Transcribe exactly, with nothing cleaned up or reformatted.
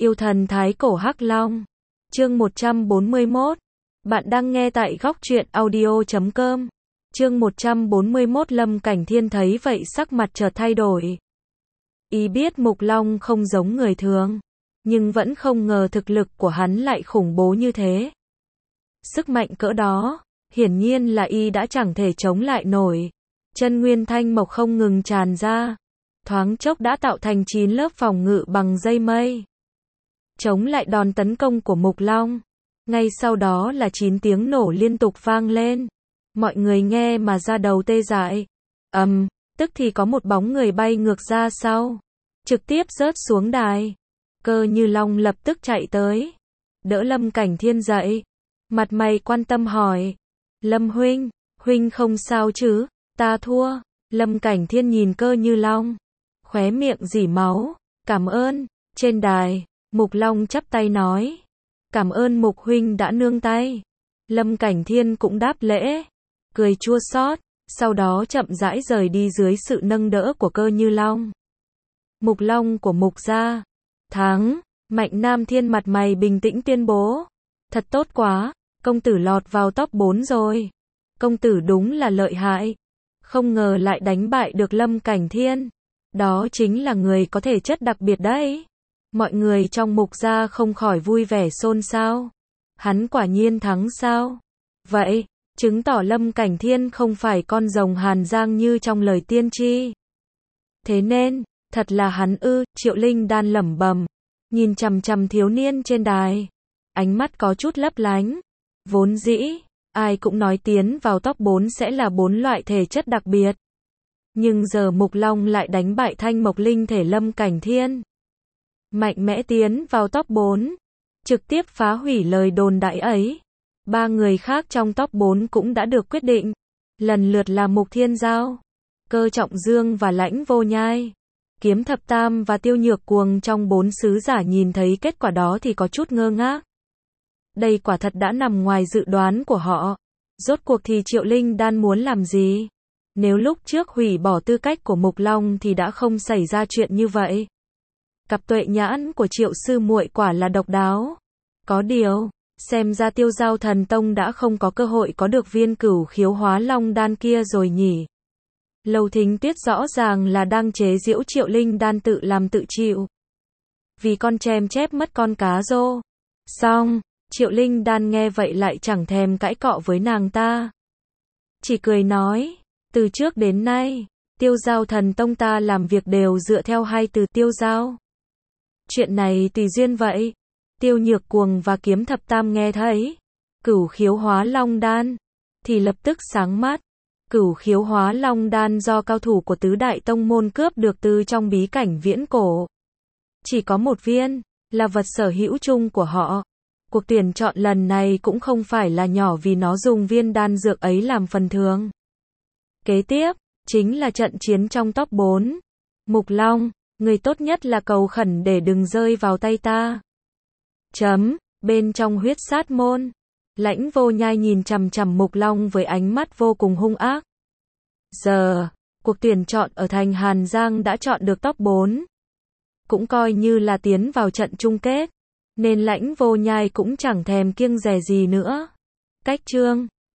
Yêu thần thái cổ Hắc Long. Chương một trăm bốn mươi mốt. Bạn đang nghe tại góc truyện audio chấm com. Chương một trăm bốn mươi mốt. Lâm Cảnh Thiên thấy vậy sắc mặt chợt thay đổi. Y biết Mục Long không giống người thường, nhưng vẫn không ngờ thực lực của hắn lại khủng bố như thế. Sức mạnh cỡ đó, hiển nhiên là y đã chẳng thể chống lại nổi. Chân nguyên thanh mộc không ngừng tràn ra, thoáng chốc đã tạo thành chín lớp phòng ngự bằng dây mây, chống lại đòn tấn công của Mục Long. Ngay sau đó là chín tiếng nổ liên tục vang lên. Mọi người nghe mà da đầu tê dại. Ầm, um, tức thì có một bóng người bay ngược ra sau, trực tiếp rớt xuống đài. Cơ Như Long lập tức chạy tới, đỡ Lâm Cảnh Thiên dậy, mặt mày quan tâm hỏi: Lâm huynh, huynh không sao chứ? Ta thua. Lâm Cảnh Thiên nhìn Cơ Như Long, khóe miệng rỉ máu. Cảm ơn. Trên đài, Mục Long chắp tay nói: Cảm ơn Mục huynh đã nương tay. Lâm Cảnh Thiên cũng đáp lễ, cười chua xót, sau đó chậm rãi rời đi dưới sự nâng đỡ của Cơ Như Long. Mục Long của Mục gia thắng. Mạnh Nam Thiên mặt mày bình tĩnh tuyên bố: Thật tốt quá, công tử lọt vào top bốn rồi. Công tử đúng là lợi hại, không ngờ lại đánh bại được Lâm Cảnh Thiên. Đó chính là người có thể chất đặc biệt đấy. Mọi người trong Mục gia không khỏi vui vẻ xôn xao. Hắn quả nhiên thắng sao? Vậy, chứng tỏ Lâm Cảnh Thiên không phải con rồng Hàn Giang như trong lời tiên tri. Thế nên, thật là hắn ư? Triệu Linh Đan lẩm bẩm, nhìn chằm chằm thiếu niên trên đài, ánh mắt có chút lấp lánh. Vốn dĩ, ai cũng nói tiến vào top bốn sẽ là bốn loại thể chất đặc biệt. Nhưng giờ Mục Long lại đánh bại thanh mộc linh thể Lâm Cảnh Thiên, mạnh mẽ tiến vào top bốn, trực tiếp phá hủy lời đồn đại ấy. Ba người khác trong top bốn cũng đã được quyết định, lần lượt là Mục Thiên Giao, Cơ Trọng Dương và Lãnh Vô Nhai. Kiếm Thập Tam và Tiêu Nhược Cuồng trong bốn sứ giả nhìn thấy kết quả đó thì có chút ngơ ngác. Đây quả thật đã nằm ngoài dự đoán của họ. Rốt cuộc thì Triệu Linh Đan muốn làm gì? Nếu lúc trước hủy bỏ tư cách của Mục Long thì đã không xảy ra chuyện như vậy. Cặp tuệ nhãn của Triệu sư muội quả là độc đáo. Có điều, xem ra Tiêu Giao Thần Tông đã không có cơ hội có được viên Cửu Khiếu Hóa Long đan kia rồi nhỉ. Lầu Thính Tuyết rõ ràng là đang chế giễu Triệu Linh Đan tự làm tự chịu. Vì con chém chép mất con cá rô. Xong, Triệu Linh Đan nghe vậy lại chẳng thèm cãi cọ với nàng ta, chỉ cười nói: Từ trước đến nay, Tiêu Giao Thần Tông ta làm việc đều dựa theo hai từ tiêu giao. Chuyện này tùy duyên vậy. Tiêu Nhược Cuồng và Kiếm Thập Tam nghe thấy Cửu Khiếu Hóa Long đan thì lập tức sáng mắt. Cửu Khiếu Hóa Long đan do cao thủ của tứ đại tông môn cướp được từ trong bí cảnh viễn cổ. Chỉ có một viên, là vật sở hữu chung của họ. Cuộc tuyển chọn lần này cũng không phải là nhỏ vì nó dùng viên đan dược ấy làm phần thưởng. Kế tiếp, chính là trận chiến trong top bốn. Mục Long, người tốt nhất là cầu khẩn để đừng rơi vào tay ta. Chấm, bên trong huyết sát môn, Lãnh Vô Nhai nhìn chằm chằm Mục Long với ánh mắt vô cùng hung ác. Giờ, cuộc tuyển chọn ở thành Hàn Giang đã chọn được top bốn. Cũng coi như là tiến vào trận chung kết, nên Lãnh Vô Nhai cũng chẳng thèm kiêng dè gì nữa. Cách chương